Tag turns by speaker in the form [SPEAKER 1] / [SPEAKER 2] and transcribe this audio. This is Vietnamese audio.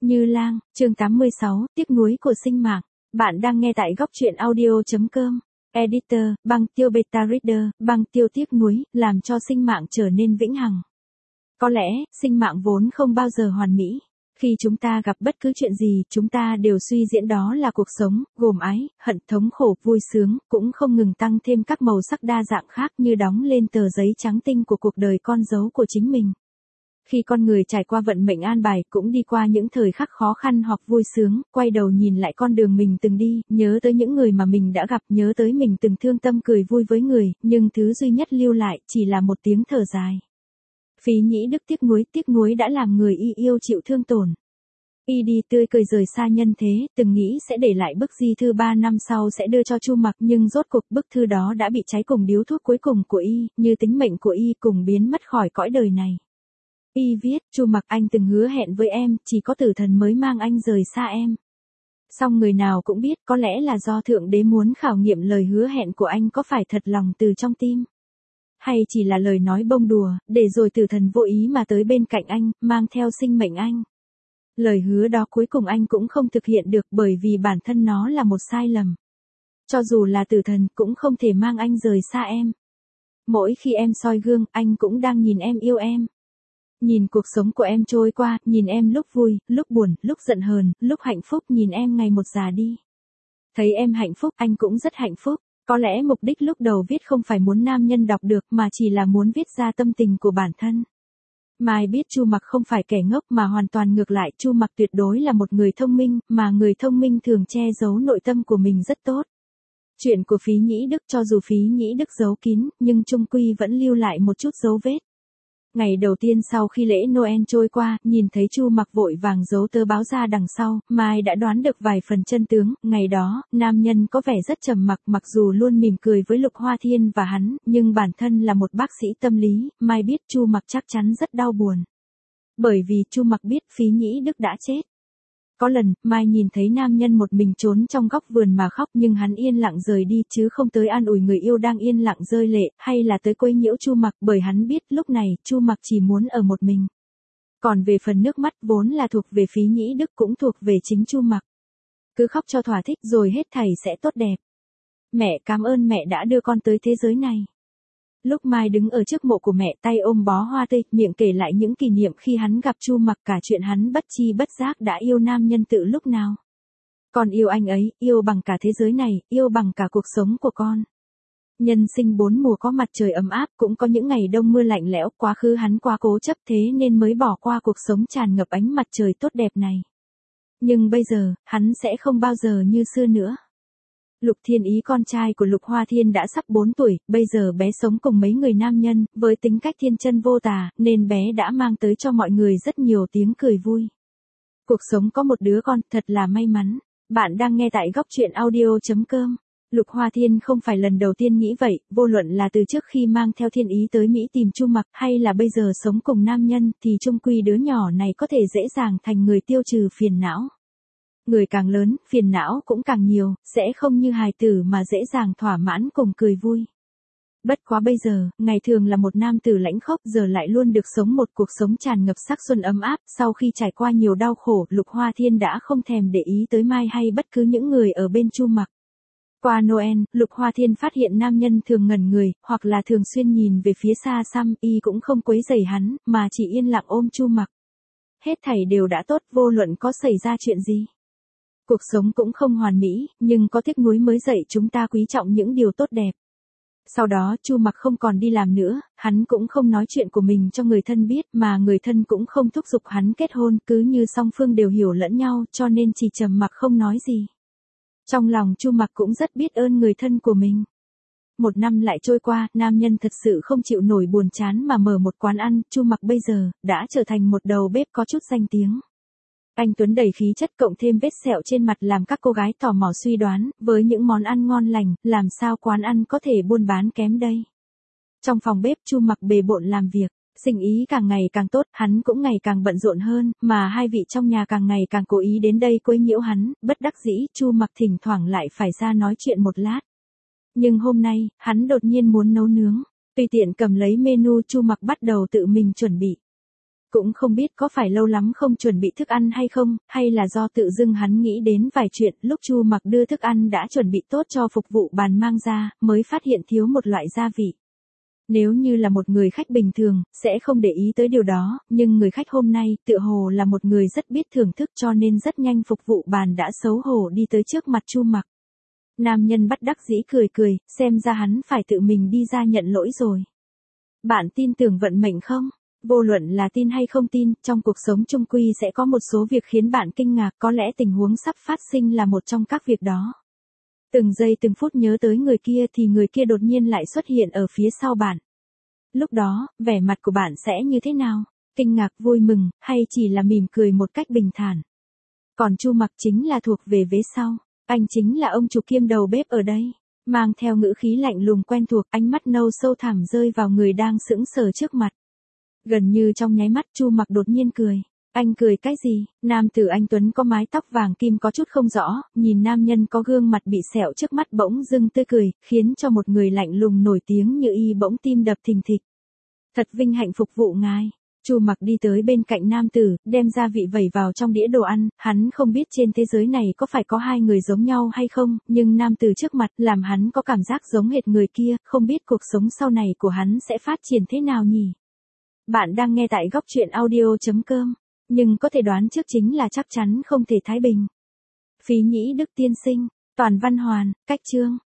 [SPEAKER 1] Như Lang, chương 86, tiếc nuối của sinh mạng. Bạn đang nghe tại góc truyện audio.com. Editor, băng tiêu beta reader, băng tiêu tiếc nuối, làm cho sinh mạng trở nên vĩnh hằng. Có lẽ, sinh mạng vốn không bao giờ hoàn mỹ. Khi chúng ta gặp bất cứ chuyện gì, chúng ta đều suy diễn đó là cuộc sống, gồm ái, hận, thống khổ, vui sướng, cũng không ngừng tăng thêm các màu sắc đa dạng khác như đóng lên tờ giấy trắng tinh của cuộc đời con dấu của chính mình. Khi con người trải qua vận mệnh an bài, cũng đi qua những thời khắc khó khăn hoặc vui sướng, quay đầu nhìn lại con đường mình từng đi, nhớ tới những người mà mình đã gặp, nhớ tới mình từng thương tâm cười vui với người, nhưng thứ duy nhất lưu lại chỉ là một tiếng thở dài. Phí Nhĩ Đức tiếc nuối đã làm người y yêu chịu thương tổn. Y đi tươi cười rời xa nhân thế, từng nghĩ sẽ để lại bức di thư 3 năm sau sẽ đưa cho Chu Mặc, nhưng rốt cuộc bức thư đó đã bị cháy cùng điếu thuốc cuối cùng của Y, như tính mệnh của Y cùng biến mất khỏi cõi đời này. Y viết, Chu Mặc, anh từng hứa hẹn với em, chỉ có tử thần mới mang anh rời xa em. Song người nào cũng biết, có lẽ là do Thượng Đế muốn khảo nghiệm lời hứa hẹn của anh có phải thật lòng từ trong tim. Hay chỉ là lời nói bông đùa, để rồi tử thần vô ý mà tới bên cạnh anh, mang theo sinh mệnh anh. Lời hứa đó cuối cùng anh cũng không thực hiện được bởi vì bản thân nó là một sai lầm. Cho dù là tử thần cũng không thể mang anh rời xa em. Mỗi khi em soi gương, anh cũng đang nhìn em yêu em. Nhìn cuộc sống của em trôi qua, nhìn em lúc vui, lúc buồn, lúc giận hờn, lúc hạnh phúc, nhìn em ngày một già đi. Thấy em hạnh phúc, anh cũng rất hạnh phúc. Có lẽ mục đích lúc đầu viết không phải muốn nam nhân đọc được mà chỉ là muốn viết ra tâm tình của bản thân. Mai biết Chu Mặc không phải kẻ ngốc mà hoàn toàn ngược lại, Chu Mặc tuyệt đối là một người thông minh, mà người thông minh thường che giấu nội tâm của mình rất tốt. Chuyện của Phí Nhĩ Đức, cho dù Phí Nhĩ Đức giấu kín, nhưng chung quy vẫn lưu lại một chút dấu vết. Ngày đầu tiên sau khi lễ Noel trôi qua, nhìn thấy Chu Mặc vội vàng giấu tờ báo ra đằng sau, Mai đã đoán được vài phần chân tướng. Ngày đó, nam nhân có vẻ rất trầm mặc, mặc dù luôn mỉm cười với Lục Hoa Thiên và hắn, nhưng bản thân là một bác sĩ tâm lý, Mai biết Chu Mặc chắc chắn rất đau buồn. Bởi vì Chu Mặc biết Phí Nhĩ Đức đã chết. Có lần, Mai nhìn thấy nam nhân một mình trốn trong góc vườn mà khóc, nhưng hắn yên lặng rời đi chứ không tới an ủi người yêu đang yên lặng rơi lệ, hay là tới quấy nhiễu Chu Mặc, bởi hắn biết lúc này Chu Mặc chỉ muốn ở một mình. Còn về phần nước mắt vốn là thuộc về Phí Nhĩ Đức cũng thuộc về chính Chu Mặc. Cứ khóc cho thỏa thích rồi hết thảy sẽ tốt đẹp. Mẹ cảm ơn mẹ đã đưa con tới thế giới này. Lúc Mai đứng ở trước mộ của mẹ, tay ôm bó hoa tươi, miệng kể lại những kỷ niệm khi hắn gặp Chu Mặc, cả chuyện hắn bất chi bất giác đã yêu nam nhân từ lúc nào. Con yêu anh ấy, yêu bằng cả thế giới này, yêu bằng cả cuộc sống của con. Nhân sinh 4 mùa, có mặt trời ấm áp, cũng có những ngày đông mưa lạnh lẽo, quá khứ hắn quá cố chấp thế nên mới bỏ qua cuộc sống tràn ngập ánh mặt trời tốt đẹp này. Nhưng bây giờ, hắn sẽ không bao giờ như xưa nữa. Lục Thiên Ý, con trai của Lục Hoa Thiên, đã sắp 4 tuổi, bây giờ bé sống cùng mấy người nam nhân, với tính cách thiên chân vô tà, nên bé đã mang tới cho mọi người rất nhiều tiếng cười vui. Cuộc sống có một đứa con, thật là may mắn. Bạn đang nghe tại góc truyện audio.com. Lục Hoa Thiên không phải lần đầu tiên nghĩ vậy, vô luận là từ trước khi mang theo Thiên Ý tới Mỹ tìm Chu Mặc, hay là bây giờ sống cùng nam nhân, thì chung quy đứa nhỏ này có thể dễ dàng thành người tiêu trừ phiền não. Người càng lớn, phiền não cũng càng nhiều, sẽ không như hài tử mà dễ dàng thỏa mãn cùng cười vui. Bất quá bây giờ, ngày thường là một nam tử lãnh khốc, giờ lại luôn được sống một cuộc sống tràn ngập sắc xuân ấm áp. Sau khi trải qua nhiều đau khổ, Lục Hoa Thiên đã không thèm để ý tới Mai hay bất cứ những người ở bên Chu Mặc. Qua Noel, Lục Hoa Thiên phát hiện nam nhân thường ngẩn người, hoặc là thường xuyên nhìn về phía xa xăm, y cũng không quấy rầy hắn, mà chỉ yên lặng ôm Chu Mặc. Hết thảy đều đã tốt, vô luận có xảy ra chuyện gì. Cuộc sống cũng không hoàn mỹ, nhưng có tiếc nuối mới dạy chúng ta quý trọng những điều tốt đẹp. Sau đó Chu Mặc không còn đi làm nữa, hắn cũng không nói chuyện của mình cho người thân biết, mà người thân cũng không thúc giục hắn kết hôn, cứ như song phương đều hiểu lẫn nhau, cho nên chỉ trầm mặc không nói gì. Trong lòng Chu Mặc cũng rất biết ơn người thân của mình. 1 năm lại trôi qua, nam nhân thật sự không chịu nổi buồn chán mà mở một quán ăn. Chu Mặc bây giờ đã trở thành một đầu bếp có chút danh tiếng. Anh tuấn đầy khí chất, cộng thêm vết sẹo trên mặt làm các cô gái tò mò suy đoán, với những món ăn ngon lành, làm sao quán ăn có thể buôn bán kém đây. Trong phòng bếp, Chu Mặc bề bộn làm việc, sinh ý càng ngày càng tốt, hắn cũng ngày càng bận rộn hơn, mà hai vị trong nhà càng ngày càng cố ý đến đây quấy nhiễu hắn, bất đắc dĩ, Chu Mặc thỉnh thoảng lại phải ra nói chuyện một lát. Nhưng hôm nay, hắn đột nhiên muốn nấu nướng, tùy tiện cầm lấy menu, Chu Mặc bắt đầu tự mình chuẩn bị. Cũng không biết có phải lâu lắm không chuẩn bị thức ăn hay không, hay là do tự dưng hắn nghĩ đến vài chuyện lúc Chu Mặc đưa thức ăn đã chuẩn bị tốt cho phục vụ bàn mang ra, mới phát hiện thiếu một loại gia vị. Nếu như là một người khách bình thường, sẽ không để ý tới điều đó, nhưng người khách hôm nay tựa hồ là một người rất biết thưởng thức cho nên rất nhanh phục vụ bàn đã xấu hổ đi tới trước mặt Chu Mặc. Nam nhân bất đắc dĩ cười cười, xem ra hắn phải tự mình đi ra nhận lỗi rồi. Bạn tin tưởng vận mệnh không? Vô luận là tin hay không tin, trong cuộc sống chung quy sẽ có một số việc khiến bạn kinh ngạc, có lẽ tình huống sắp phát sinh là một trong các việc đó. Từng giây từng phút nhớ tới người kia thì người kia đột nhiên lại xuất hiện ở phía sau bạn. Lúc đó, vẻ mặt của bạn sẽ như thế nào? Kinh ngạc, vui mừng, hay chỉ là mỉm cười một cách bình thản? Còn Chu Mặc chính là thuộc về vế sau. Anh chính là ông chủ kiêm đầu bếp ở đây. Mang theo ngữ khí lạnh lùng quen thuộc, ánh mắt nâu sâu thẳm rơi vào người đang sững sờ trước mặt. Gần như trong nháy mắt Chu Mặc đột nhiên cười. Anh cười cái gì? Nam tử anh tuấn có mái tóc vàng kim có chút không rõ, nhìn nam nhân có gương mặt bị sẹo trước mắt bỗng dưng tươi cười, khiến cho một người lạnh lùng nổi tiếng như y bỗng tim đập thình thịch. Thật vinh hạnh phục vụ ngài. Chu Mặc đi tới bên cạnh nam tử, đem gia vị vẩy vào trong đĩa đồ ăn, hắn không biết trên thế giới này có phải có hai người giống nhau hay không, nhưng nam tử trước mặt làm hắn có cảm giác giống hệt người kia, không biết cuộc sống sau này của hắn sẽ phát triển thế nào nhỉ? Bạn đang nghe tại góc truyện audio.com, nhưng có thể đoán trước chính là chắc chắn không thể thái bình. Phí Nhĩ Đức tiên sinh, Toàn Văn Hoàn, cách chương.